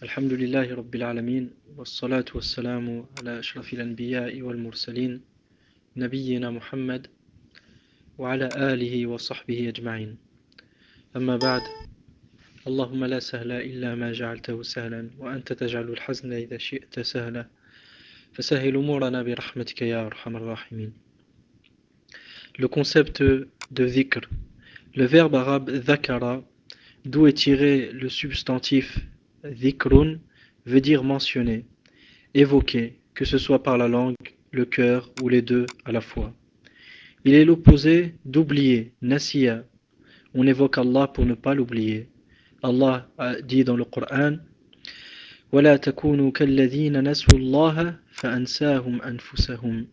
الحمد لله رب العالمين والصلاة والسلام على أشرف الأنبياء والمرسلين نبينا محمد وعلى آله وصحبه أجمعين أما بعد اللهم لا سهل إلا ما جعلته سهلا وأنت تجعل الحزن إذا شئت سهلا فسهل أمورنا برحمتك يا أرحم الراحمين. Le concept de dhikr, le verbe arabe dhakara, d'où est tiré le substantif dhikrun, veut dire mentionner, évoquer, que ce soit par la langue, le cœur ou les deux à la fois. Il est l'opposé d'oublier, nasiya. On évoque Allah pour ne pas l'oublier. Allah a dit dans le Coran وَلَا تَكُونُوا كَالَّذِينَ نَسُوا اللَّهَ فَأَنْسَاهُمْ أَنفُسَهُمْ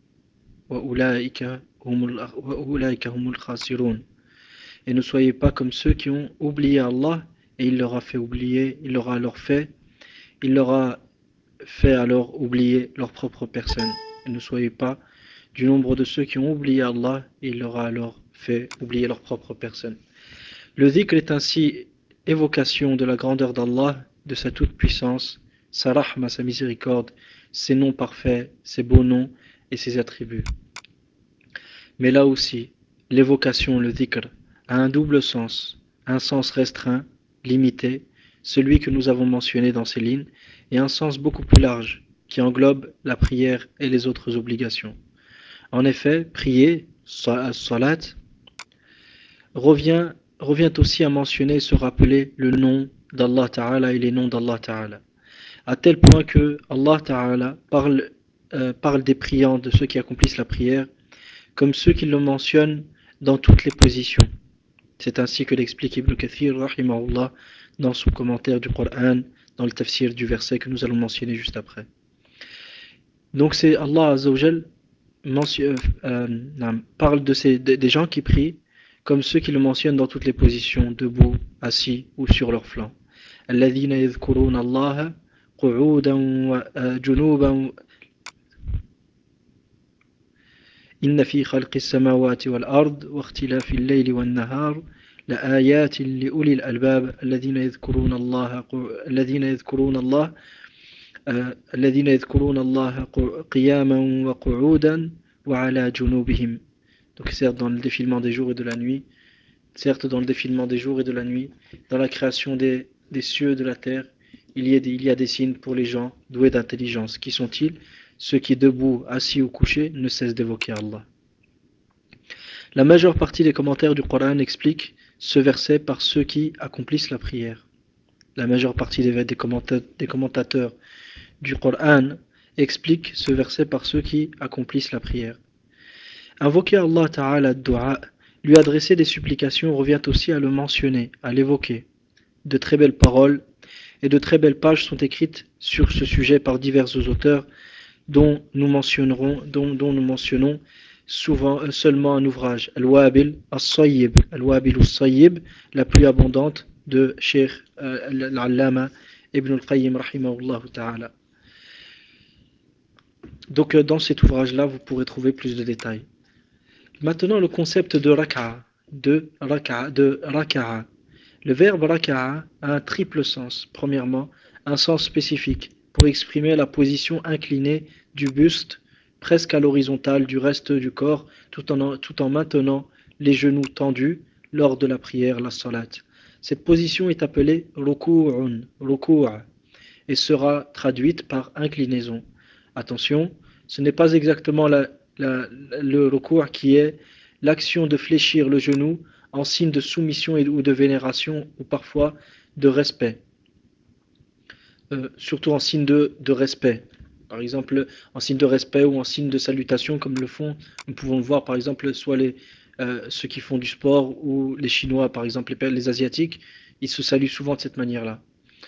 وَأُولَٰئِكَ هُمُ الْخَاسِرُونَ. Et ne soyez pas comme ceux qui ont oublié Allah et il leur a fait oublier, il leur a fait alors oublier leur propre personne. Et ne soyez pas du nombre de ceux qui ont oublié Allah et il leur a alors fait oublier leur propre personne. Le dhikr est ainsi évocation de la grandeur d'Allah, de sa toute-puissance, sa rahma, sa miséricorde, ses noms parfaits, ses beaux noms et ses attributs. Mais là aussi, l'évocation, le dhikr, a un double sens, un sens restreint, limité, celui que nous avons mentionné dans ces lignes, et un sens beaucoup plus large, qui englobe la prière et les autres obligations. En effet, prier, salat, revient aussi à mentionner et se rappeler le nom d'Allah Ta'ala et les noms d'Allah Ta'ala. À tel point que Allah Ta'ala parle des priants, de ceux qui accomplissent la prière, comme ceux qui le mentionnent dans toutes les positions. C'est ainsi que l'explique Ibn Kathir, rahimahullah, dans son commentaire du Coran, dans le tafsir du verset que nous allons mentionner juste après. Donc c'est Allah Azzawajal parle des gens qui prient comme ceux qui le mentionnent dans toutes les positions, debout, assis ou sur leur flanc. الذين يذكرون الله قعودا وجنوبا إن في خلق السماوات والأرض واختلاف الليل والنهار لآيات لأولي الألباب الذين يذكرون الله قياما وقعودا وعلى جنوبهم. Donc certes dans le défilement des jours et de la nuit, dans la création des cieux et de la terre, il y a des signes pour les gens doués d'intelligence. Qui sont-ils? Ceux qui, debout, assis ou couchés, ne cessent d'évoquer Allah. La majeure partie des commentaires du Coran expliquent ce verset par ceux qui accomplissent la prière. La majeure partie des commentateurs du Coran expliquent ce verset par ceux qui accomplissent la prière. Invoquer Allah Ta'ala dua, lui adresser des supplications revient aussi à le mentionner, à l'évoquer. De très belles paroles et de très belles pages sont écrites sur ce sujet par divers auteurs dont nous mentionnons souvent seulement un ouvrage, Al-Wabil As-Sayyib, Al-Wabil As-Sayyib, la plus abondante de Cheikh Al-Allama Ibn Al-Qayyim rahimahullah ta'ala. Donc dans cet ouvrage-là, vous pourrez trouver plus de détails. Maintenant, le concept de raka'a, Le verbe raka'a a un triple sens. Premièrement, un sens spécifique pour exprimer la position inclinée du buste presque à l'horizontale du reste du corps tout en maintenant les genoux tendus lors de la prière, la salat. Cette position est appelée ruku'un, et sera traduite par inclinaison. Attention, ce n'est pas exactement le ruku' qui est l'action de fléchir le genou en signe de soumission ou de vénération ou parfois de respect. Surtout en signe de respect. Par exemple, en signe de respect ou en signe de salutation comme le font, nous pouvons le voir par exemple, soit ceux qui font du sport ou les Chinois par exemple, les Asiatiques, ils se saluent souvent de cette manière-là.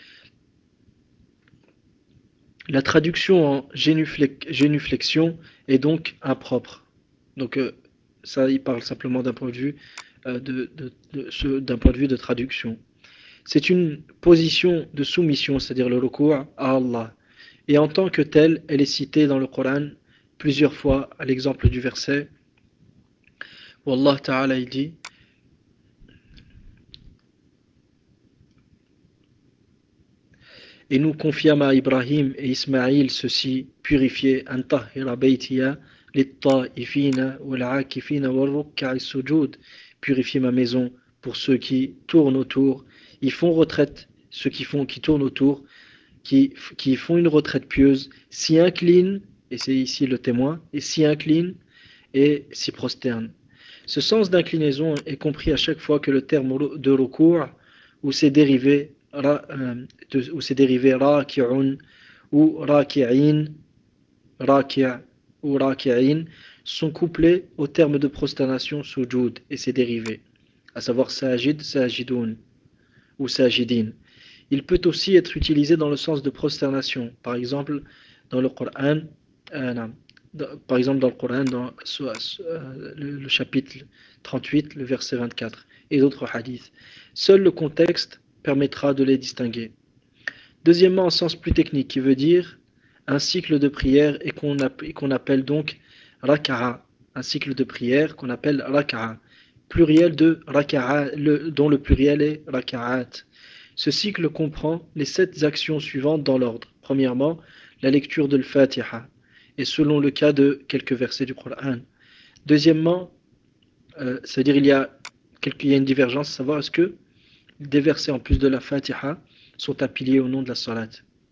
La traduction en génuflexion est donc impropre. Donc ça, il parle simplement d'un point de vue d'un point de vue de traduction. C'est une position de soumission, c'est-à-dire le recours à Allah. Et en tant que telle, elle est citée dans le Coran plusieurs fois, à l'exemple du verset où Allah Ta'ala il dit Et nous confiâmes à Ibrahim et Ismaïl ceci, purifié, an tahhira baytiya lit-ta'ifina wal-'akifina wal-rukka'i sujud, purifier ma maison pour ceux qui tournent autour, ils font retraite, ceux qui tournent autour, qui font une retraite pieuse, s'y inclinent, et c'est ici le témoin, et s'y inclinent et s'y prosternent. Ce sens d'inclinaison est compris à chaque fois que le terme de recours ou ses dérivés raki'un ou raki'in, raki' ou raki'in sont couplés au terme de prosternation sujud et ses dérivés, à savoir sajid, sajidoun ou sajidin. Il peut aussi être utilisé dans le sens de prosternation, par exemple dans le Coran, dans le chapitre 38, le verset 24, et d'autres hadiths. Seul le contexte permettra de les distinguer. Deuxièmement, en sens plus technique, qui veut dire un cycle de prière et qu'on appelle donc raka'a, un cycle de prière qu'on appelle raka'a, pluriel de raka'a, dont le pluriel est raka'at. Ce cycle comprend les 7 actions suivantes dans l'ordre. Premièrement, la lecture de l'Fatiha, et selon le cas de quelques versets du Coran. Deuxièmement, c'est-à-dire il y a une divergence, à savoir est-ce que des versets en plus de la Fatiha sont affiliés au nom de la salat.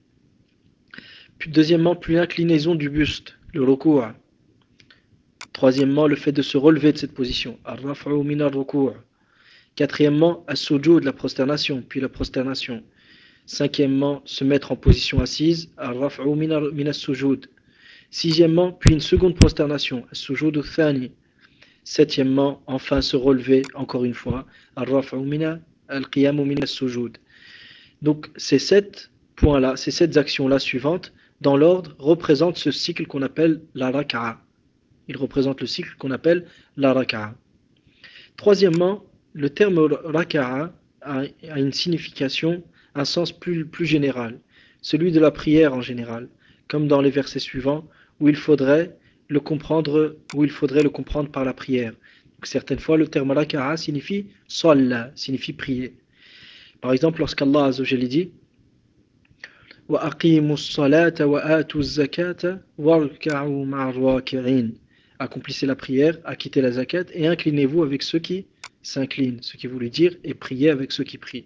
Puis deuxièmement, puis l'inclinaison du buste, le ruku'. Troisièmement, le fait de se relever de cette position, ar-raf'u min ar-ruku'. Quatrièmement, as-sujud, la prosternation, puis la prosternation. Cinquièmement, se mettre en position assise, ar-raf'u min as-sujud. Sixièmement, puis une seconde prosternation, as-sujud al-thani. Septièmement, enfin se relever, encore une fois, ar-raf'u min al-qiyamu min as-sujud. Donc ces 7 points-là, ces 7 actions-là suivantes, dans l'ordre, représentent ce cycle qu'on appelle la raka'a. Ils représentent le cycle qu'on appelle la raka'a. Troisièmement, le terme raka'a a une signification, un sens plus général, celui de la prière en général, comme dans les versets suivants, où il faudrait le comprendre par la prière. Donc, certaines fois, le terme raka'a signifie salla, signifie prier. Par exemple, lorsqu'Allah Azza wa Jalla dit وَأَقِيمُوا الصَّلَاةَ وَآتُوا الزَّكَاةَ وَارْكَعُوا مَعَ الرَّاكِعِينَ. Accomplissez la prière, acquittez la zakat et inclinez-vous avec ceux qui s'inclinent, ce qui voulait dire et priez avec ceux qui prient.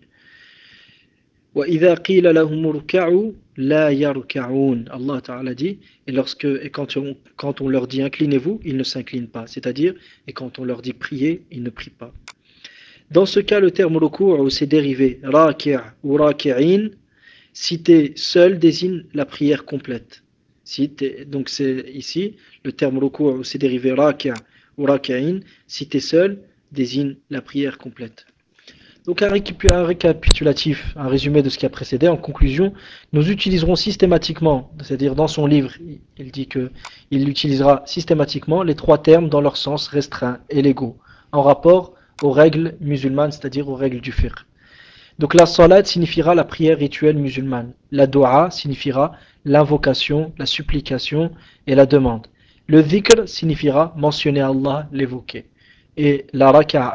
وَإِذَا قِيلَ لَهُمُ ارْكَعُوا لَا يَرْكَعُونَ. Allah Ta'ala dit, et quand on leur dit inclinez-vous, ils ne s'inclinent pas, c'est-à-dire, et quand on leur dit priez, ils ne prient pas. Dans ce cas, le terme ruku' ou ses dérivés, raki' ou raki'in, cité seul désigne la prière complète. Donc c'est ici, le terme ruku' ou ses dérivés raki' ou raki'in, cité seul désigne la prière complète. Donc un récapitulatif, un résumé de ce qui a précédé. En conclusion, nous utiliserons systématiquement, c'est-à-dire dans son livre, il dit que il utilisera systématiquement les 3 termes dans leur sens restreint et légaux, en rapport aux règles musulmanes, c'est-à-dire aux règles du fiqh. Donc la salat signifiera la prière rituelle musulmane. La dua signifiera l'invocation, la supplication et la demande. Le dhikr signifiera mentionner Allah, l'évoquer. Et la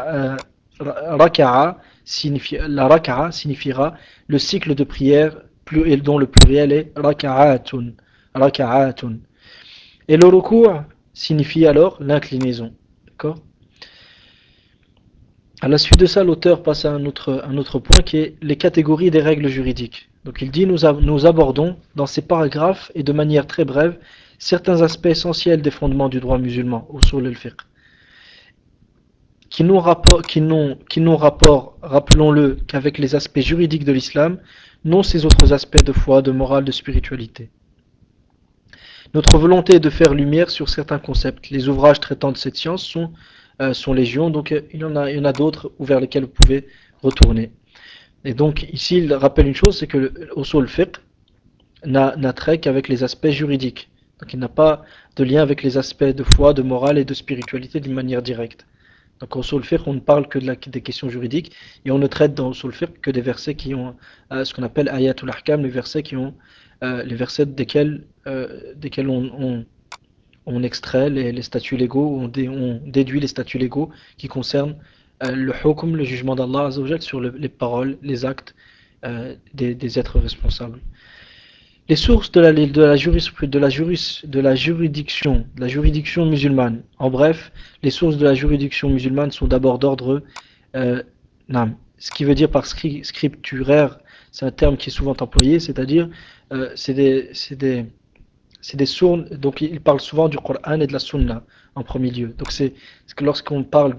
raka'a signifiera le cycle de prière dont le pluriel est raka'atun. Raka'atun. Et le ruku' signifie alors l'inclinaison. D'accord ? À la suite de ça, l'auteur passe à un autre point qui est les catégories des règles juridiques. Donc il dit nous abordons dans ces paragraphes et de manière très brève certains aspects essentiels des fondements du droit musulman, usul al-fiqh, qui n'ont rapport, rappelons-le, qu'avec les aspects juridiques de l'islam, non ces autres aspects de foi, de morale, de spiritualité. Notre volonté est de faire lumière sur certains concepts. Les ouvrages traitant de cette science sont légion, donc il y en a d'autres vers lesquels vous pouvez retourner. Et donc ici il rappelle une chose, c'est que l'usul fiqh n'a trait qu'avec les aspects juridiques. Donc il n'a pas de lien avec les aspects de foi, de morale et de spiritualité d'une manière directe. Donc en usul fiqh on ne parle que des questions juridiques et on ne traite dans usul fiqh que des versets qui ont ce qu'on appelle ayatul ahkam, les versets desquels on extrait les statuts légaux, on déduit les statuts légaux qui concernent le hukm, le jugement d'Allah Azza wa Jal sur les paroles, les actes des êtres responsables. Les sources de la juridiction musulmane. En bref, les sources de la juridiction musulmane sont d'abord d'ordre euh, nam. Ce qui veut dire par scripturaire, c'est un terme qui est souvent employé, c'est-à-dire c'est des sources. Donc il parle souvent du Coran et de la Sunna en premier lieu. Donc c'est que lorsqu'on parle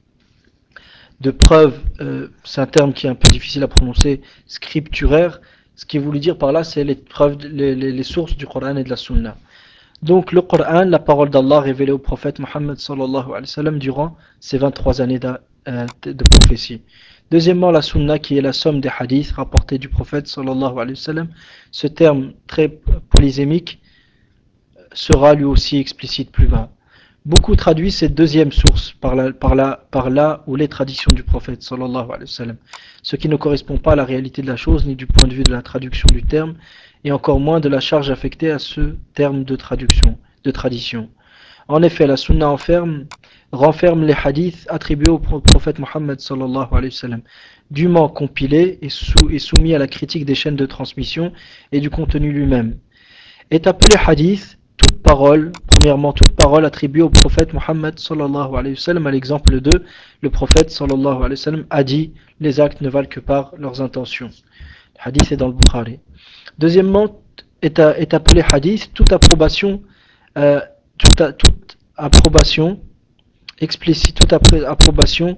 de preuve, c'est un terme qui est un peu difficile à prononcer, scripturaire. Ce qui est voulu dire par là, c'est les preuves, les sources du Coran et de la Sunna. Donc le Coran, la parole d'Allah révélée au prophète Mohammed sallallahu alayhi wa sallam durant ses 23 années de prophétie. Deuxièmement, la Sunna qui est la somme des hadiths rapportés du prophète sallallahu alayhi wa sallam. Ce terme très polysémique sera lui aussi explicite plus bas. Beaucoup traduisent cette deuxième source par là où les traditions du prophète sallallahu alayhi wa sallam, ce qui ne correspond pas à la réalité de la chose ni du point de vue de la traduction du terme et encore moins de la charge affectée à ce terme de traduction, de tradition. En effet, la sunna renferme les hadiths attribués au prophète Mohammed sallallahu alayhi wa sallam, dûment compilés et soumis à la critique des chaînes de transmission et du contenu lui-même. Est appelé hadith premièrement toute parole attribuée au prophète Mohammed sallallahu alayhi wa sallam, à l'exemple de le prophète sallallahu alayhi wa sallam a dit les actes ne valent que par leurs intentions. Le hadith est dans le Bukhari. Deuxièmement, est appelé hadith euh, toute approbation explicite, toute approbation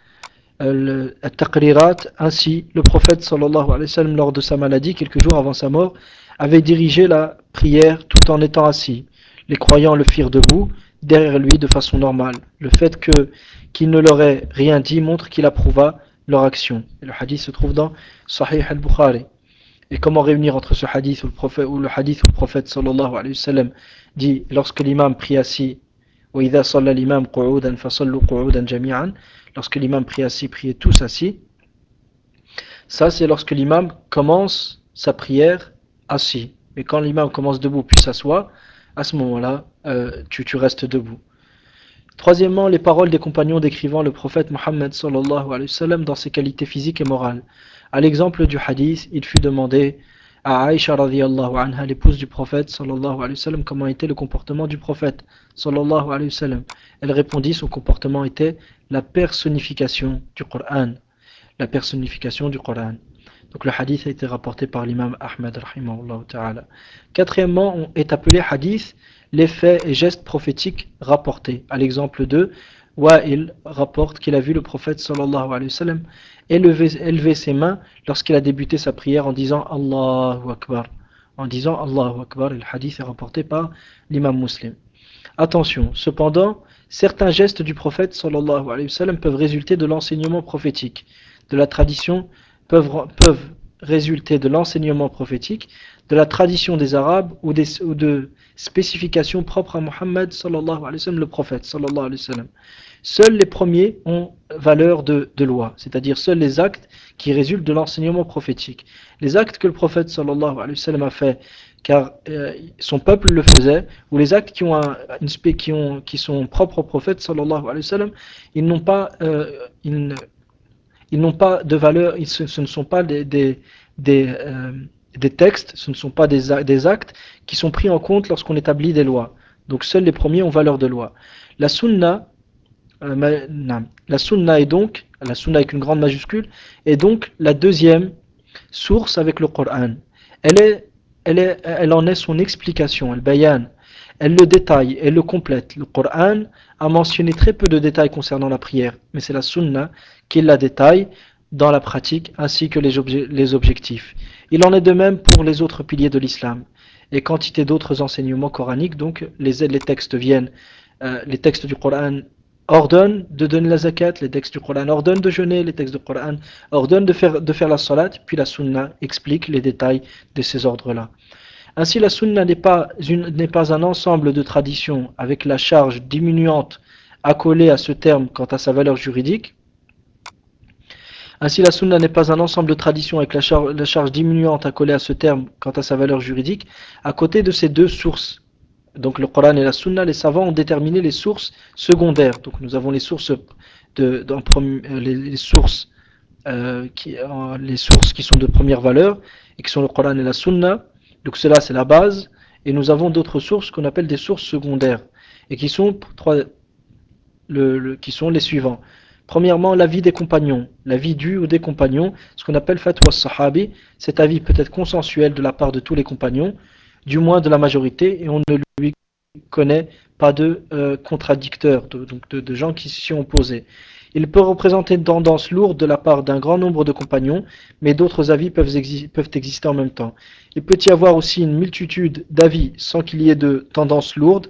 le taqrirat. Ainsi, le prophète sallallahu alayhi wa sallam, lors de sa maladie, quelques jours avant sa mort, avait dirigé la prière tout en étant assis. Les croyants le firent debout, derrière lui, de façon normale. Le fait qu'il ne leur ait rien dit montre qu'il approuva leur action. Et le hadith se trouve dans Sahih al-Bukhari. Et comment réunir entre ce hadith ou le hadith où le prophète sallallahu alayhi wa sallam dit lorsque l'imam prie assis, وإذا صلى الإمام قعودا فصلوا قعودا جميعا, lorsque l'imam prie assis, priez tous assis. Ça c'est lorsque l'imam commence sa prière assis. Mais quand l'imam commence debout puis s'assoit, à ce moment-là, tu restes debout. Troisièmement, les paroles des compagnons décrivant le prophète Mohammed sallallahu alayhi wa sallam dans ses qualités physiques et morales. À l'exemple du hadith, il fut demandé à Aïcha radhiyallahu anha, l'épouse du prophète sallallahu alayhi wa sallam, comment était le comportement du prophète sallallahu alayhi wa sallam. Elle répondit, son comportement était la personnification du Coran. La personnification du Coran. Donc le hadith a été rapporté par l'imam Ahmad rahimahullah ta'ala. Quatrièmement, on est appelé hadith les faits et gestes prophétiques rapportés. À l'exemple de Wa'il rapporte qu'il a vu le prophète sallallahu alayhi wa sallam élever ses mains lorsqu'il a débuté sa prière en disant Allahu Akbar. En disant Allahu Akbar, et le hadith est rapporté par l'imam Muslim. Attention, cependant, certains gestes du prophète sallallahu alayhi wa sallam peuvent résulter de l'enseignement prophétique, de la tradition, peuvent résulter de l'enseignement prophétique, de la tradition des Arabes ou de spécifications propres à Mohammed sallallahu alayhi wa sallam, le prophète sallallahu alayhi wa sallam. Seuls les premiers ont valeur de loi, c'est-à-dire seuls les actes qui résultent de l'enseignement prophétique. Les actes que le prophète sallallahu alayhi wa sallam a fait car son peuple le faisait, ou les actes qui sont propres au prophète sallallahu alayhi wa sallam, ils n'ont pas, ils n'ont pas de valeur, ce ne sont pas des textes, ce ne sont pas des actes qui sont pris en compte lorsqu'on établit des lois. Donc seuls les premiers ont valeur de loi. La sunna, la sunna est donc, la sunna avec une grande majuscule, est donc la deuxième source avec le Coran. Elle, est, elle en est son explication, elle bayan, elle le détaille, elle le complète. Le Coran a mentionné très peu de détails concernant la prière, mais c'est la sunna qui la détaille dans la pratique ainsi que les objectifs. Il en est de même pour les autres piliers de l'islam et quantité d'autres enseignements coraniques. Donc les textes viennent, les textes du Coran ordonnent de donner la zakat, les textes du Coran ordonnent de jeûner, les textes du Coran ordonnent de faire la salat, puis la sunna explique les détails de ces ordres-là. Ainsi, la sunna n'est pas un ensemble de traditions avec la charge diminuante accolée à ce terme quant à sa valeur juridique. Ainsi, la sunna n'est pas un ensemble de traditions avec la charge diminuante accolée à ce terme quant à sa valeur juridique. À côté de ces deux sources, donc le Coran et la sunna, les savants ont déterminé les sources secondaires. Donc nous avons les sources, les sources les sources qui sont de première valeur et qui sont le Coran et la Sunna. Donc cela c'est la base. Et nous avons d'autres sources qu'on appelle des sources secondaires et qui sont les suivants. Premièrement, l'avis des compagnons, l'avis du ou des compagnons, ce qu'on appelle fatwa sahabi. Cet avis peut être consensuel de la part de tous les compagnons, du moins de la majorité, et on ne lui connaît pas de contradicteurs, donc de gens qui s'y sont opposés. Il peut représenter une tendance lourde de la part d'un grand nombre de compagnons, mais d'autres avis peuvent exister en même temps. Il peut y avoir aussi une multitude d'avis sans qu'il y ait de tendance lourde,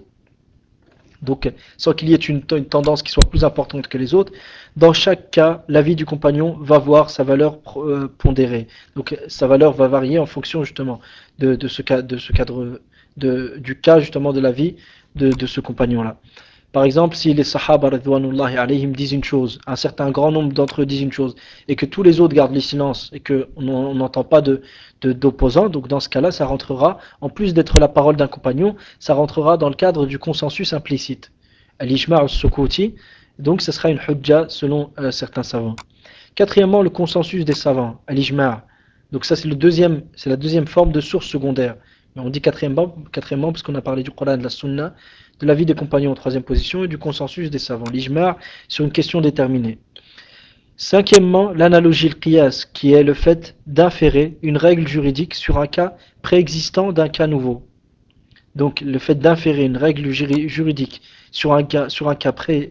donc sans qu'il y ait une tendance qui soit plus importante que les autres. Dans chaque cas, l'avis du compagnon va voir sa valeur pondérée. Donc sa valeur va varier en fonction justement de ce cadre, du cas justement de l'avis de ce compagnon-là. Par exemple, si les Sahaba radhwanullahi alayhim disent une chose, un certain grand nombre d'entre eux disent une chose, et que tous les autres gardent le silence, et qu'on n'entend pas d'opposants, donc dans ce cas-là, ça rentrera, en plus d'être la parole d'un compagnon, ça rentrera dans le cadre du consensus implicite. Al-Ijma' al-Sukuti, donc ce sera une hujja selon certains savants. Quatrièmement, le consensus des savants, Al-Ijma'. Donc ça c'est la deuxième forme de source secondaire. Mais on dit quatrièmement parce qu'on a parlé du Coran, de la Sunna, de l'avis des compagnons en troisième position et du consensus des savants, l'ijma' sur une question déterminée. Cinquièmement, l'analogie, le qiyas, qui est le fait d'inférer une règle juridique sur un cas préexistant d'un cas nouveau. Donc le fait d'inférer une règle juridique sur un cas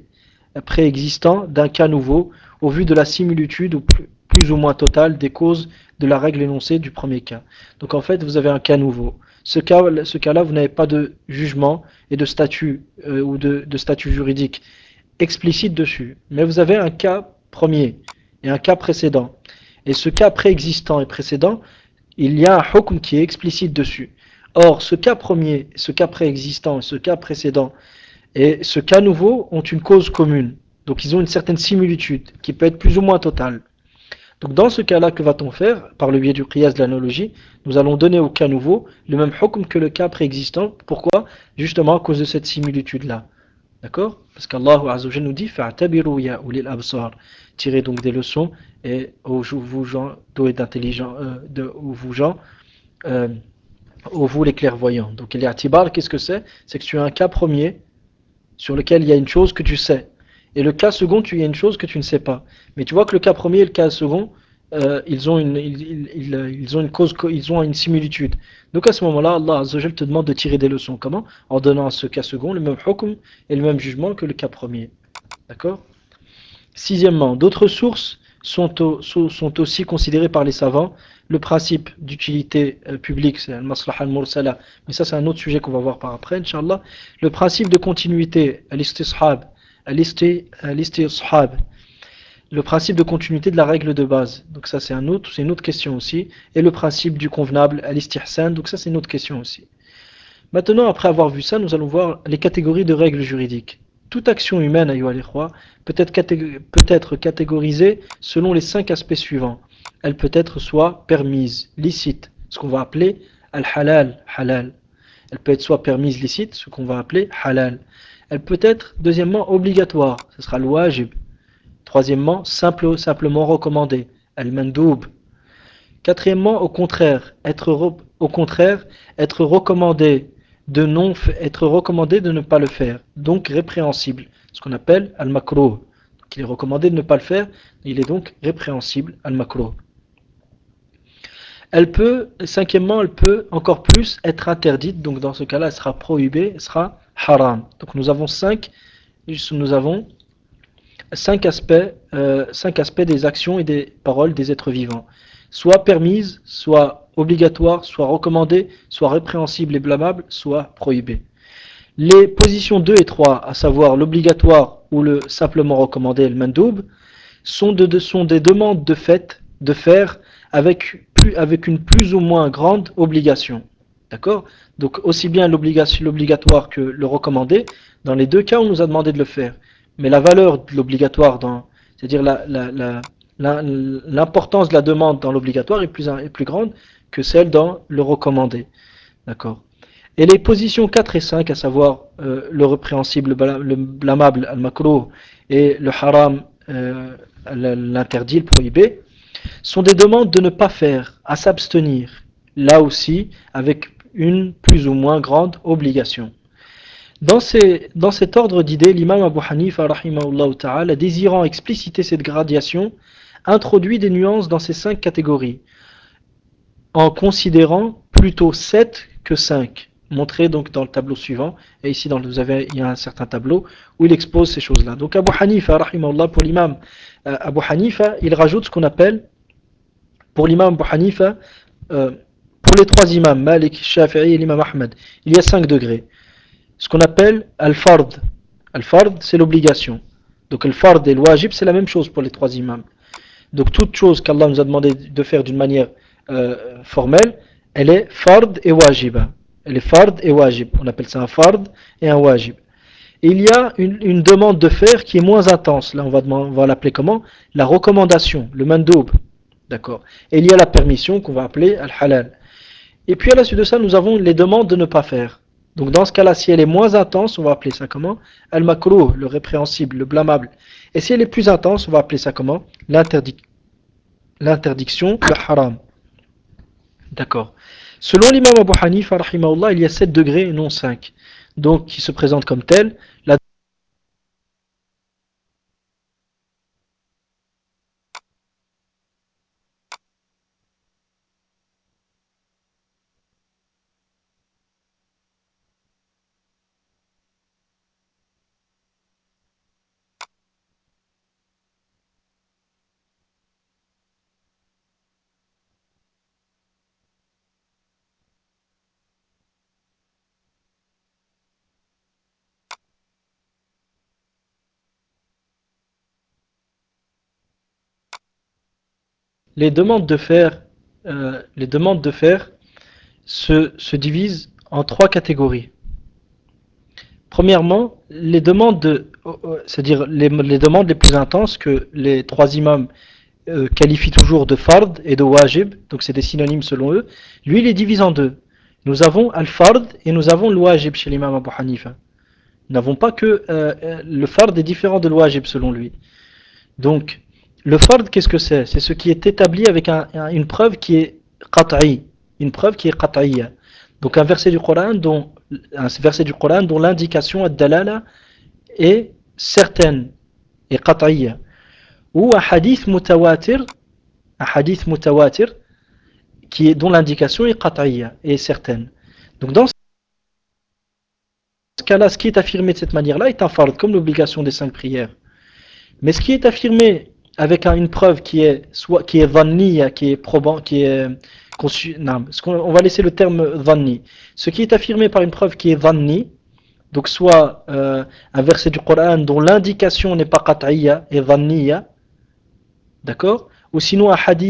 préexistant d'un cas nouveau au vu de la similitude ou plus ou moins totale des causes de la règle énoncée du premier cas. Donc en fait, vous avez un cas nouveau. Ce cas-là, vous n'avez pas de jugement et de statut ou de statut juridique explicite dessus. Mais vous avez un cas premier et un cas précédent. Et ce cas préexistant et précédent, il y a un hukm qui est explicite dessus. Or, ce cas premier, ce cas préexistant et ce cas précédent et ce cas nouveau ont une cause commune. Donc ils ont une certaine similitude qui peut être plus ou moins totale. Donc dans ce cas-là, que va-t-on faire? Par le biais du qiyas de l'analogie, nous allons donner au cas nouveau le même hukm que le cas préexistant. Pourquoi? Justement à cause de cette similitude-là. D'accord? Parce qu'Allah Azzawajal nous dit fa'tabiru ya ulil absar. Tirez donc des leçons et vous gens doués d'intelligence, vous gens, euh, vous les clairvoyants. Donc l'i'tibar, qu'est-ce que c'est? C'est que tu as un cas premier sur lequel il y a une chose que tu sais. Et le cas second, il y a une chose que tu ne sais pas. Mais tu vois que le cas premier et le cas second, ils ont une cause, ils ont une similitude. Donc à ce moment-là, Allah Azzawajal te demande de tirer des leçons. Comment? En donnant à ce cas second le même hukm et le même jugement que le cas premier. D'accord? Sixièmement, d'autres sources sont aussi considérées par les savants. Le principe d'utilité publique, c'est al-maslaha al-mursala, mais ça c'est un autre sujet qu'on va voir par après, Inch'Allah. Le principe de continuité, al-istishab, al-istishab, le principe de continuité de la règle de base. Donc ça c'est une autre question aussi. Et le principe du convenable, al-istihsan, donc ça c'est une autre question aussi. Maintenant, après avoir vu ça, nous allons voir les catégories de règles juridiques. Toute action humaine, ayyuha al-ikhwa, peut être catégorisée selon les 5 aspects suivants. Elle peut être soit permise, licite, ce qu'on va appeler al-halal, halal. Elle peut être soit permise, licite, ce qu'on va appeler halal. Elle peut être, deuxièmement, obligatoire, ce sera al-wajib. Troisièmement, simplement recommandée, al-mandoub. Quatrièmement, au contraire, être recommandé être recommandé de ne pas le faire, donc répréhensible, ce qu'on appelle al-makruh. Donc il est recommandé de ne pas le faire, il est donc répréhensible, al-makruh. Cinquièmement, elle peut encore plus être interdite, donc dans ce cas-là, elle sera prohibée, elle sera haram. Donc nous avons cinq aspects des actions et des paroles des êtres vivants. Soit permises, soit obligatoires, soit recommandées, soit répréhensibles et blâmables, soit prohibées. Les positions 2 et 3, à savoir l'obligatoire ou le simplement recommandé, le mandoub, sont des demandes de faire avec une plus ou moins grande obligation. D'accord? Donc aussi bien l'obligatoire que le recommandé, dans les deux cas on nous a demandé de le faire. Mais la valeur de l'obligatoire, c'est-à-dire l'importance de la demande dans l'obligatoire est plus grande que celle dans le recommandé. D'accord? Et les positions 4 et 5, à savoir le répréhensible, le blâmable, al-makruh, et le haram, l'interdit, le prohibé, sont des demandes de ne pas faire, à s'abstenir, là aussi avec une plus ou moins grande obligation. Dans cet ordre d'idées, l'imam Abu Hanifa, rahimahullah ta'ala, désirant expliciter cette gradation, introduit des nuances dans ces 5 catégories, en considérant plutôt 7 que 5, montré donc dans le tableau suivant. Et ici, il y a un certain tableau où il expose ces choses-là. Donc Abu Hanifa, rahimahullah, pour l'imam Abu Hanifa, il rajoute ce qu'on appelle, pour l'imam Abu Hanifa, pour les 3 imams, Malik, Shafi'i et l'imam Ahmed, il y a 5 degrés. Ce qu'on appelle al-fard. Al-fard, c'est l'obligation. Donc al-fard et le-wajib, c'est la même chose pour les 3 imams. Donc toute chose qu'Allah nous a demandé de faire d'une manière formelle, elle est fard et wajib. Elle est fard et wajib. On appelle ça un fard et un wajib. Et il y a une demande de faire qui est moins intense. Là, on va l'appeler comment? La recommandation, le mandoub. D'accord. Et il y a la permission qu'on va appeler al-halal. Et puis à la suite de ça, nous avons les demandes de ne pas faire. Donc dans ce cas-là, si elle est moins intense, on va appeler ça comment? Al-makruh, le répréhensible, le blâmable. Et si elle est plus intense, on va appeler ça comment? L'interdiction, le haram. D'accord. Selon l'imam Abu Hanifa, rahimahullah, il y a 7 degrés et non 5. Donc qui se présentent comme tels. Les demandes de faire, se divisent en 3 catégories. Premièrement, c'est-à-dire les demandes les plus intenses que les 3 imams qualifie toujours de fard et de wajib, donc c'est des synonymes selon eux. Lui, il les divise en deux. Nous avons al-fard et nous avons le wajib chez l'imam Abu Hanifa. Nous n'avons pas que le fard est différent de le wajib selon lui. Donc, le fard, qu'est-ce que c'est? C'est ce qui est établi avec une preuve qui est qat'i, une preuve qui est qat'iyya. Donc un verset du Coran dont l'indication ad-dalala est certaine et qat'iyya. Ou un hadith mutawatir dont l'indication est qat'iyya, est certaine. Donc dans ce cas-là, ce qui est affirmé de cette manière-là est un fard, comme l'obligation des 5 prières. Mais ce qui est affirmé avec une preuve qui est dhanniya, qui est probant, qui est non, on va laisser le terme dhanni. Ce qui est affirmé par une preuve qui est dhanni, donc soit un verset du Coran dont l'indication n'est pas qat'iyya et dhanniya, d'accord? Ou sinon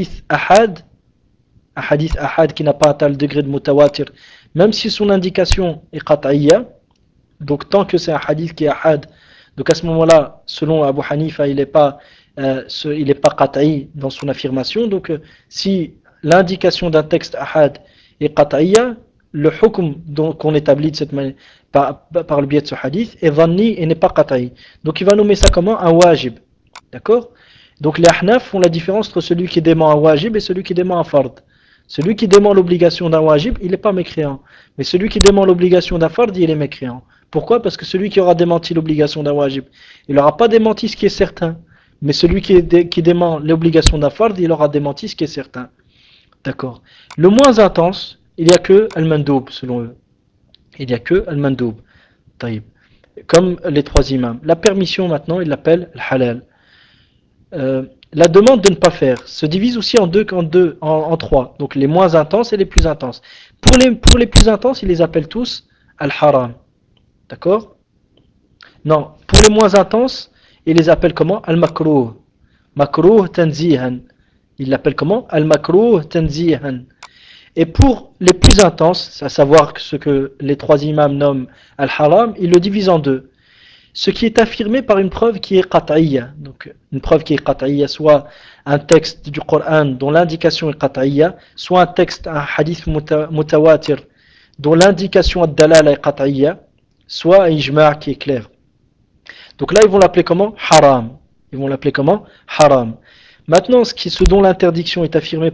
un hadith ahad qui n'a pas atteint le degré de mutawatir, même si son indication est qat'iyya, donc tant que c'est un hadith qui est ahad, donc à ce moment-là, selon Abu Hanifa, il est pas qat'i dans son affirmation. Donc si l'indication d'un texte ahad est qat'iyya, le hukm qu'on établit de cette manière, par le biais de ce hadith est dhanni et n'est pas qat'i. Donc il va nommer ça comment? Un wajib. D'accord? Donc les ahnaf font la différence entre celui qui dément un wajib et celui qui dément un fard. Celui qui dément l'obligation d'un wajib, il n'est pas mécréant. Mais celui qui dément l'obligation d'un fard, il est mécréant. Pourquoi? Parce que celui qui aura démenti l'obligation d'un wajib, il n'aura pas démenti ce qui est certain. Mais celui qui dément l'obligation d'un fard, il aura démenti ce qui est certain. D'accord. Le moins intense, il n'y a que al-mandoub, selon eux. Il n'y a que al-mandoub. Taïb. Comme les 3 imams. La permission, maintenant, ils l'appellent al-halal. La demande de ne pas faire se divise aussi en 3. Donc les moins intenses et les plus intenses. Pour les plus intenses, ils les appellent tous al-haram. D'accord? Non, pour les moins intenses, ils les appellent comment? Al-makruh. Makruh tanzihan. Ils l'appellent comment? Al-makruh tanzihan. Et pour les plus intenses, à savoir ce que les 3 imams nomment al-haram, ils le divisent en 2. Ce qui est affirmé par une preuve qui est qat'iyya. Donc une preuve qui est qat'iyya, soit un texte du Coran dont l'indication est qat'iyya, soit un texte, un hadith mutawatir dont l'indication ad-dalala est qat'iyya, soit un ijma' qui est clair. Donc là ils vont l'appeler comment? Haram. Ils vont l'appeler comment? Haram. Maintenant, ce dont l'interdiction est affirmée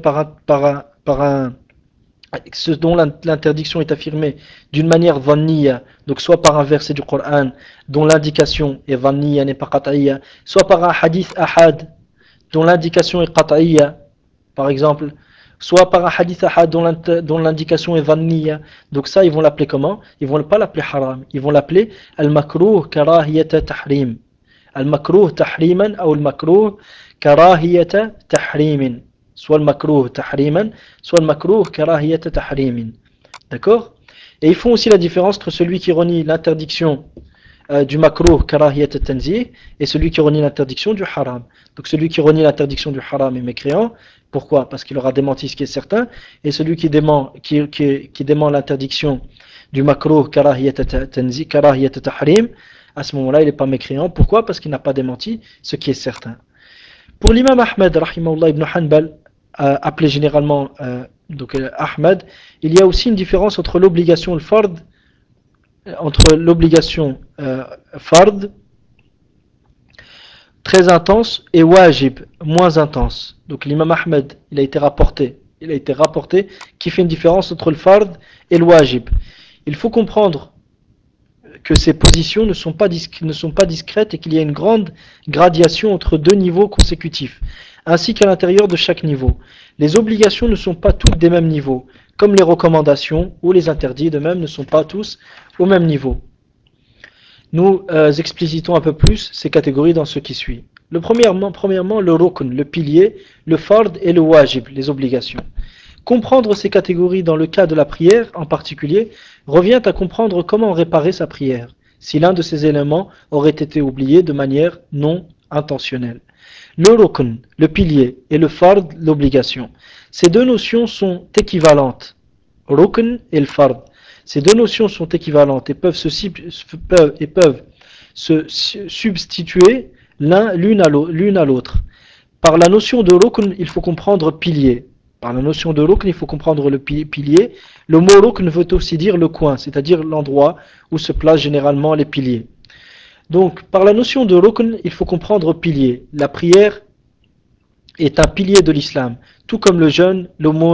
ce dont l'interdiction est affirmée d'une manière dhanniya, donc soit par un verset du Coran dont l'indication est dhanniya, n'est pas qat'iyya, soit par un hadith ahad dont l'indication est qat'iyya, par exemple, soit par un hadith ahad dont l'indication est dhanniya. Donc ça, ils vont l'appeler comment? Ils vont pas l'appeler haram, ils vont l'appeler al-makruh karahiyata tahrim. Al-makruh tahriman ou al-makruh karahiyata tahrimin. Soit le makruh tahriman, soit le makruh karahiyata tahrimin. D'accord? Et ils font aussi la différence entre celui qui renie l'interdiction du makruh karahiyat tanzih et celui qui renie l'interdiction du haram. Donc celui qui renie l'interdiction du haram est mécréant. Pourquoi? Parce qu'il aura démenti ce qui est certain. Et celui qui dément l'interdiction du makruh karahiyat tanzih, karahiyat tahrim, à ce moment-là, il n'est pas mécréant. Pourquoi? Parce qu'il n'a pas démenti ce qui est certain. Pour l'imam Ahmed, rahimahullah ibn Hanbal, appelé généralement Ahmed, il y a aussi une différence entre l'obligation le fard, fard très intense et wajib moins intense. Donc l'imam Ahmed, il a été rapporté qui fait une différence entre le fard et le wajib. Il faut comprendre que ces positions ne sont pas discrètes et qu'il y a une grande gradation entre deux niveaux consécutifs, ainsi qu'à l'intérieur de chaque niveau. Les obligations ne sont pas toutes des mêmes niveaux, comme les recommandations ou les interdits de même ne sont pas tous au même niveau. Nous explicitons un peu plus ces catégories dans ce qui suit. Premièrement, le rukn, le pilier, le fard et le wajib, les obligations. Comprendre ces catégories dans le cas de la prière en particulier revient à comprendre comment réparer sa prière, si l'un de ces éléments aurait été oublié de manière non intentionnelle. Le rukn, le pilier, et le fard, l'obligation. Ces deux notions sont équivalentes. Rukn et le fard. Ces deux notions sont équivalentes et peuvent se substituer l'une à l'autre. Par la notion de rukn, il faut comprendre pilier. Par la notion de rukn, il faut comprendre le pilier. Le mot rukn veut aussi dire le coin, c'est-à-dire l'endroit où se placent généralement les piliers. Donc, par la notion de rukn, il faut comprendre pilier. La prière est un pilier de l'islam, tout comme le jeûne,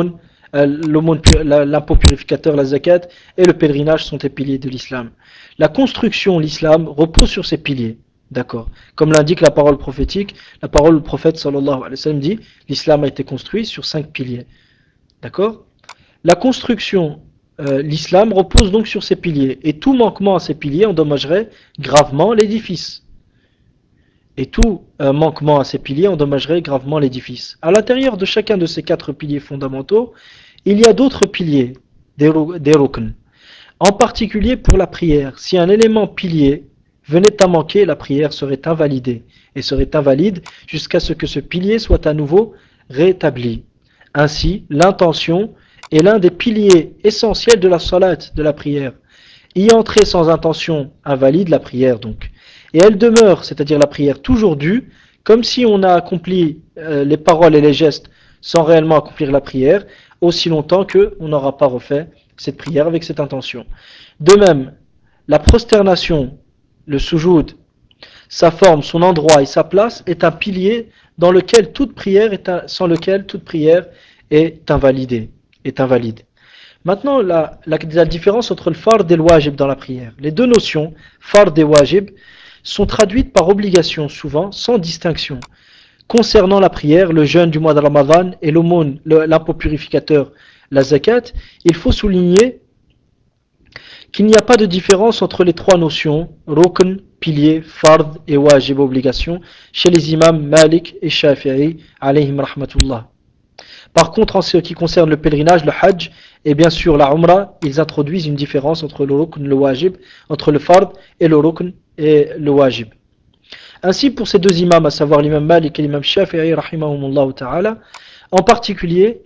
l'impôt purificateur, la zakat et le pèlerinage sont des piliers de l'islam. La construction, l'islam, repose sur ces piliers. D'accord. Comme l'indique la parole prophétique, la parole du prophète sallallahu alayhi wa sallam dit, l'islam a été construit sur 5 piliers. D'accord. La construction, l'islam repose donc sur ces piliers, et tout manquement à ces piliers endommagerait gravement l'édifice. Et tout manquement à ces piliers endommagerait gravement l'édifice. À l'intérieur de chacun de ces 4 piliers fondamentaux, il y a d'autres piliers, des rukn. En particulier pour la prière, si un élément pilier venait à manquer, la prière serait invalidée, et serait invalide jusqu'à ce que ce pilier soit à nouveau rétabli. Ainsi, l'intention est l'un des piliers essentiels de la salat, de la prière. Y entrer sans intention invalide la prière donc. Et elle demeure, c'est-à-dire la prière, toujours due, comme si on a accompli les paroles et les gestes sans réellement accomplir la prière, aussi longtemps qu'on n'aura pas refait cette prière avec cette intention. De même, la prosternation, le sujoud, sa forme, son endroit et sa place est un pilier dans lequel toute prière sans lequel toute prière est invalidée, est invalide. Maintenant, la différence entre le fard et le wajib dans la prière. Les deux notions, fard et wajib, sont traduites par obligation souvent, sans distinction. Concernant la prière, le jeûne du mois de Ramadan et l'aumône, l'impôt purificateur, la zakat, il faut souligner qu'il n'y a pas de différence entre les trois notions, rukn, pilier, fard et wajib, obligation, chez les imams Malik et Shafi'i, alayhim rahmatullah. Par contre, en ce qui concerne le pèlerinage, le hajj et bien sûr la umrah, ils introduisent une différence entre le rukn et le wajib, entre le fard et le rukn et le wajib. Ainsi, pour ces deux imams, à savoir l'imam Malik et l'imam Shafi'i, rahimahumullah ta'ala, en particulier,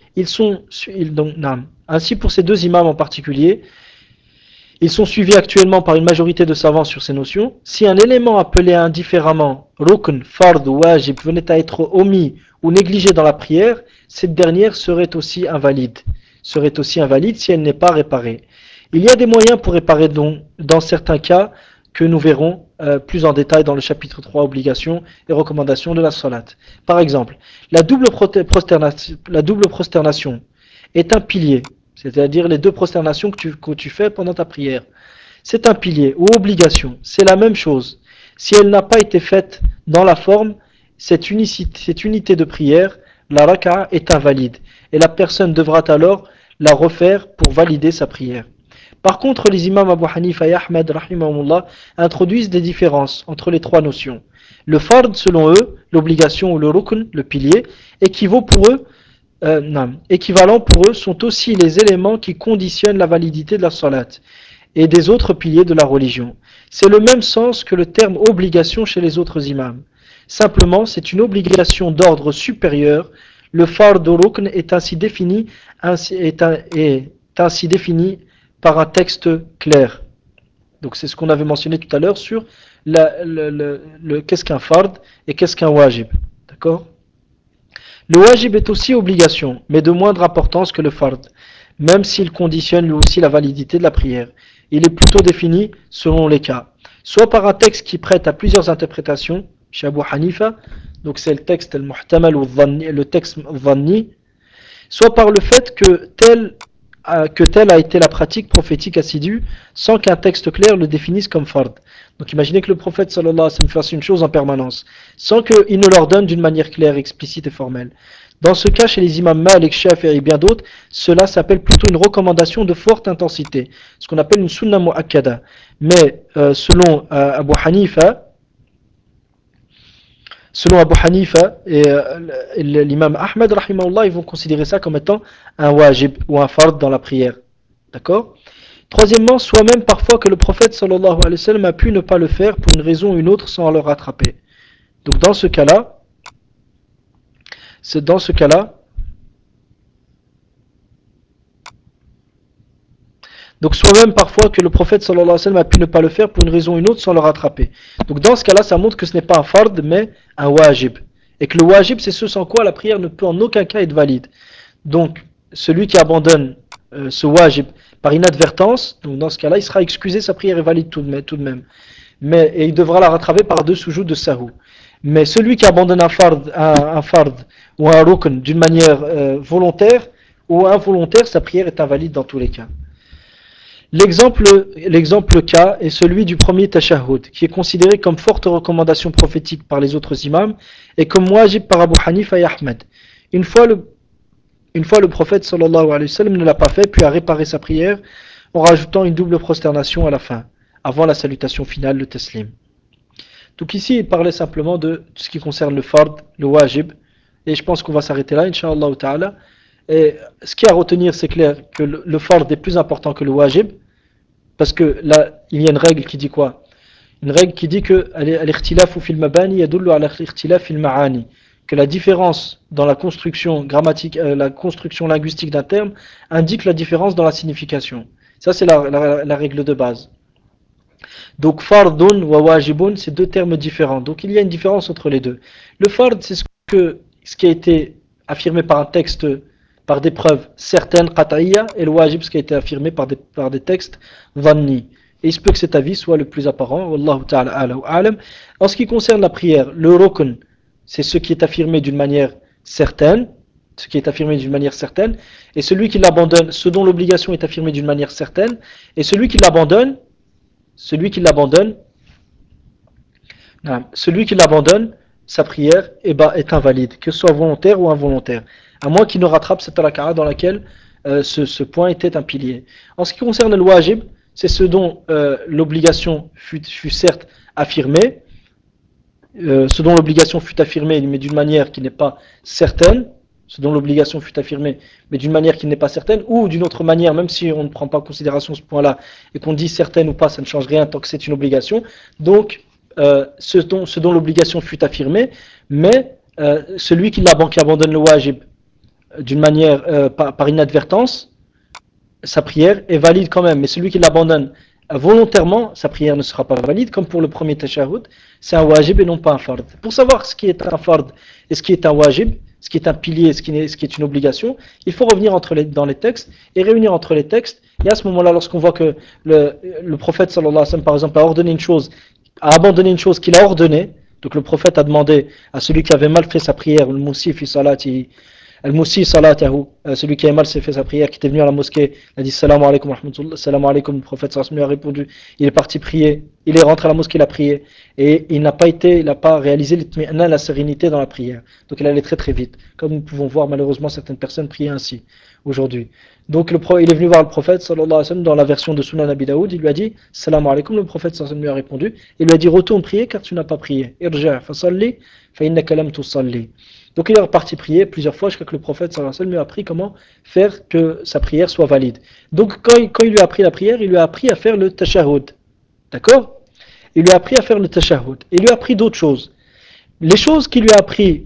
ainsi pour ces deux imams en particulier, ils sont suivis actuellement par une majorité de savants sur ces notions. Si un élément appelé indifféremment rukn, fard ou wajib venait à être omis ou négligé dans la prière, cette dernière serait aussi invalide si elle n'est pas réparée. Il y a des moyens pour réparer dans certains cas que nous verrons plus en détail dans le chapitre 3, obligations et recommandations de la salat. Par exemple, la double prosternation est un pilier, c'est-à-dire les deux prosternations que tu fais pendant ta prière. C'est un pilier ou obligation, c'est la même chose. Si elle n'a pas été faite dans la forme, cette unité de prière, la raka'a est invalide et la personne devra alors la refaire pour valider sa prière. Par contre, les imams Abu Hanifa et Ahmed rahimahumullah introduisent des différences entre les trois notions. Le fard, selon eux, l'obligation ou le rukn, le pilier, équivalent pour eux sont aussi les éléments qui conditionnent la validité de la salat et des autres piliers de la religion. C'est le même sens que le terme obligation chez les autres imams. Simplement, c'est une obligation d'ordre supérieur. Le fard ou rukn est ainsi défini par un texte clair. Donc c'est ce qu'on avait mentionné tout à l'heure sur qu'est-ce qu'un fard et qu'est-ce qu'un wajib. D'accord? Le wajib est aussi obligation, mais de moindre importance que le fard, même s'il conditionne lui aussi la validité de la prière. Il est plutôt défini selon les cas, soit par un texte qui prête à plusieurs interprétations, chez Abu Hanifa, donc c'est le texte al-muhtamal ou le texte dhanni, soit par le fait que telle a été la pratique prophétique assidue sans qu'un texte clair le définisse comme fard. Donc imaginez que le prophète sallallahu alayhi wa sallam fasse une chose en permanence, sans qu'il ne l'ordonne d'une manière claire, explicite et formelle. Dans ce cas, chez les imams Malik, Shafi'i et bien d'autres, cela s'appelle plutôt une recommandation de forte intensité, ce qu'on appelle une sunna mu'akkada. Mais Abu Hanifa, selon Abu Hanifa et l'imam Ahmed, rahimahullah, ils vont considérer ça comme étant un wajib ou un fard dans la prière. D'accord? Troisièmement, soit même parfois que le prophète sallallahu alayhi wa sallam a pu ne pas le faire pour une raison ou une autre sans le rattraper. Donc dans ce cas-là, c'est dans ce cas-là, donc soit même parfois que le prophète sallallahu alayhi wa sallam a pu ne pas le faire pour une raison ou une autre sans le rattraper. Donc dans ce cas-là, ça montre que ce n'est pas un fard mais un wajib. Et que le wajib, c'est ce sans quoi la prière ne peut en aucun cas être valide. Donc celui qui abandonne ce wajib par inadvertance, donc dans ce cas-là, il sera excusé, sa prière est valide tout de même. Et il devra la rattraper par deux sujouds de sahou. Mais celui qui abandonne un fard ou un rukn d'une manière volontaire ou involontaire, sa prière est invalide dans tous les cas. L'exemple cas est celui du premier tashahhud, qui est considéré comme forte recommandation prophétique par les autres imams et comme wajib par Abu Hanifa et Ahmed. Une fois le prophète sallallahu alayhi wa sallam ne l'a pas fait, puis a réparé sa prière en rajoutant une double prosternation à la fin, avant la salutation finale, le taslim. Donc ici, il parlait simplement de ce qui concerne le fard, le wajib, et je pense qu'on va s'arrêter là, incha'Allah ta'ala. Et ce qui est à retenir, c'est clair que le fard est plus important que le wajib, parce que là, il y a une règle qui dit quoi? Une règle qui dit que al-ikhtilafu fil mabani yadullu ala al-ikhtilaf fil ma'ani, que la différence dans la construction grammatique, la construction linguistique d'un terme indique la différence dans la signification. Ça, c'est la règle de base. Donc fardun wa wajibun, c'est deux termes différents. Donc il y a une différence entre les deux. Le fard, c'est ce qui a été affirmé par un texte, par des preuves certaines, qat'iyya, et le wajib, ce qui a été affirmé par des textes dhanni. Et il se peut que cet avis soit le plus apparent. Wallahu ta'ala a'la wa a'lam. En ce qui concerne la prière, le rukn, c'est ce qui est affirmé d'une manière certaine, ce qui est affirmé d'une manière certaine, et celui qui l'abandonne, ce dont l'obligation est affirmée d'une manière certaine, et celui qui l'abandonne, sa prière est invalide, que ce soit volontaire ou involontaire, à moins qu'il ne rattrape cette raka'a dans laquelle ce point était un pilier. En ce qui concerne le wajib, c'est ce dont l'obligation fut certes affirmée, mais d'une manière qui n'est pas certaine, ce dont l'obligation fut affirmée, mais d'une manière qui n'est pas certaine, ou d'une autre manière, même si on ne prend pas en considération ce point-là, et qu'on dit certaine ou pas, ça ne change rien tant que c'est une obligation. Donc, ce dont l'obligation fut affirmée, mais celui qui abandonne le wajib d'une manière, par inadvertance, sa prière est valide quand même, mais celui qui l'abandonne volontairement, sa prière ne sera pas valide, comme pour le premier tashahhud, c'est un wajib et non pas un fard. Pour savoir ce qui est un fard et ce qui est un wajib, ce qui est un pilier et ce qui est une obligation, il faut revenir dans les textes et réunir entre les textes Et à ce moment-là, lorsqu'on voit que le prophète sallallahu alayhi wa sallam, par exemple, a ordonné une chose, a abandonné une chose qu'il a ordonnée, donc le prophète a demandé à celui qui avait mal fait sa prière, le moussi fi salati, Al-Moussi salatahu, celui qui a mal fait sa prière, qui était venu à la mosquée, il a dit salam alaikum rahmatullah, salam alaikum, le prophète sallallahu alayhi wa sallam lui a répondu, il est parti prier, il est rentré à la mosquée, il a prié, et il n'a pas réalisé la sérénité dans la prière. Donc il allait très très vite, comme nous pouvons voir malheureusement certaines personnes prier ainsi aujourd'hui. Donc il est venu voir le prophète sallallahu alayhi wa sallam dans la version de Sunan Abi Daoud, il lui a dit salam alaikum, le prophète sallallahu alayhi wa sallam lui a répondu, il lui a dit retourne prier car tu n'as pas prié. Irja' fa salli fa innaka lam tusalli. Donc il est reparti prier plusieurs fois jusqu'à ce que le prophète sallallahu alayhi wa sallam lui a appris comment faire que sa prière soit valide. Donc quand il lui a appris la prière, il lui a appris à faire le tashahhud. D'accord? Il lui a appris à faire le tashahhud. Il lui a appris d'autres choses. Les choses qu'il lui a appris,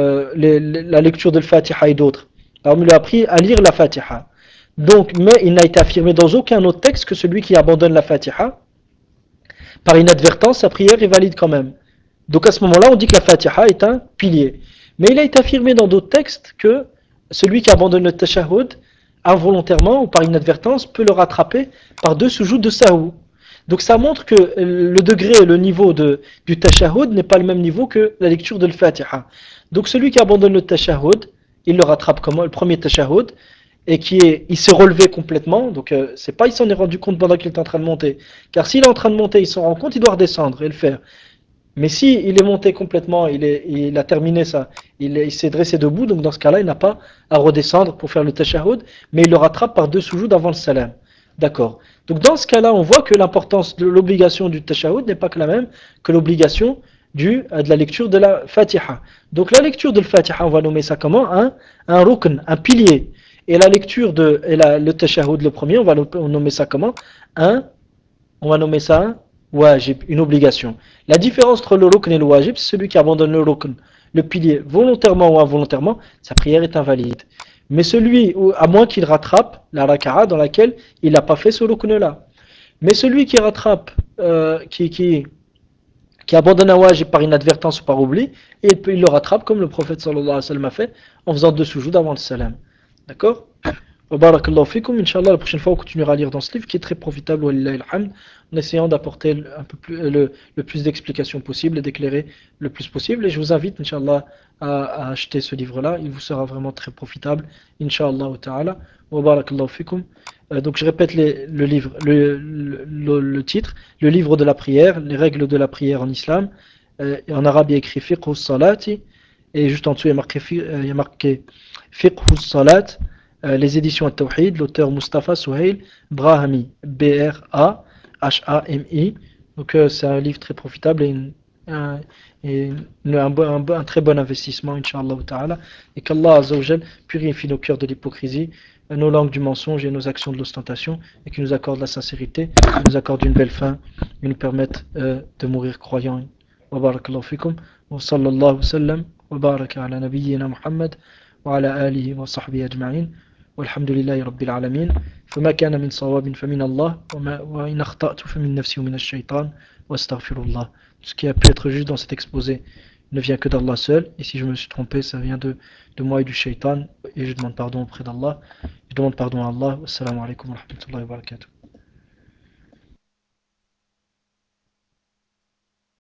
la lecture de Fatiha et d'autres, alors il lui a appris à lire la Fatiha. Donc, mais il n'a été affirmé dans aucun autre texte que celui qui abandonne la Fatiha, par inadvertance, sa prière est valide quand même. Donc à ce moment-là, on dit que la Fatiha est un pilier. Mais il a été affirmé dans d'autres textes que celui qui abandonne le tashahhud involontairement ou par inadvertance peut le rattraper par deux sujouds de sahou. Donc ça montre que le degré et le niveau du tashahhud n'est pas le même niveau que la lecture de Fatiha. Donc celui qui abandonne le tashahhud, il le rattrape comme le premier tashahhud et il s'est relevé complètement. Donc c'est pas il s'en est rendu compte pendant qu'il est en train de monter. Car s'il est en train de monter, il s'en rend compte, il doit redescendre et le faire. Mais si il est monté complètement, il a terminé ça, il s'est dressé debout, donc dans ce cas-là, il n'a pas à redescendre pour faire le tashahhud, mais il le rattrape par deux sujouds avant le salam. D'accord. Donc dans ce cas-là, on voit que l'importance de l'obligation du tashahhud n'est pas que la même que l'obligation de la lecture de la Fatiha. Donc la lecture de la Fatiha, on va nommer ça comment? Un rukn, un pilier. Et la lecture le tashahhud, le premier, on nommer ça comment? Un on va nommer ça un wajib, une obligation. La différence entre le rukn et le wajib, c'est celui qui abandonne le rukn, le pilier, volontairement ou involontairement, sa prière est invalide. Mais celui, à moins qu'il rattrape la raka'a dans laquelle il n'a pas fait ce rukn-là. Mais celui qui rattrape, qui abandonne un wajib par inadvertance ou par oubli, et il le rattrape comme le prophète sallallahu alayhi wa sallam a fait, en faisant deux sujouds avant le salam. D'accord? Barakallahu fikum, Inch'Allah, la prochaine fois on continuera à lire dans ce livre qui est très profitable, walillahi alhamd, en essayant d'apporter un peu plus, le plus d'explications possible et d'éclairer le plus possible. Et je vous invite, Inch'Allah, à acheter ce livre-là, il vous sera vraiment très profitable, Inch'Allah ta'ala. Wa barakallahu fikum. Donc je répète le livre, le titre, le livre de la prière, les règles de la prière en islam. Et en arabe il y a écrit fiqh salati, et juste en dessous il y a marqué fiqh salat. Les éditions At-Tawhid, l'auteur Mustafa Souhail Brahami, Brahami. Donc c'est un livre très profitable et un très bon investissement, Inch'Allah Ta'ala. Et qu'Allah Azzawajal purifie nos cœurs de l'hypocrisie, nos langues du mensonge et nos actions de l'ostentation, et qu'il nous accorde la sincérité, qu'il nous accorde une belle fin, et nous permette de mourir croyants. Wa barakallahu fikum, wa sallallahu sallam, wa baraka ala nabiyyina Muhammad, wa ala alihi wa sahbihi ajma'in. والحمد لله رب العالمين فما كان من صواب فمن الله وإن أخطأت فمن نفسي ومن الشيطان واستغفر الله. Ce qui a pu être juste dans cet exposé ne vient que d'Allah seul, et si je me suis trompé, ça vient de moi et du shaitan, et je demande pardon auprès d'Allah. Je demande pardon à Allah. Assalamu alaikum wa rahmatullahi wa barakatuh.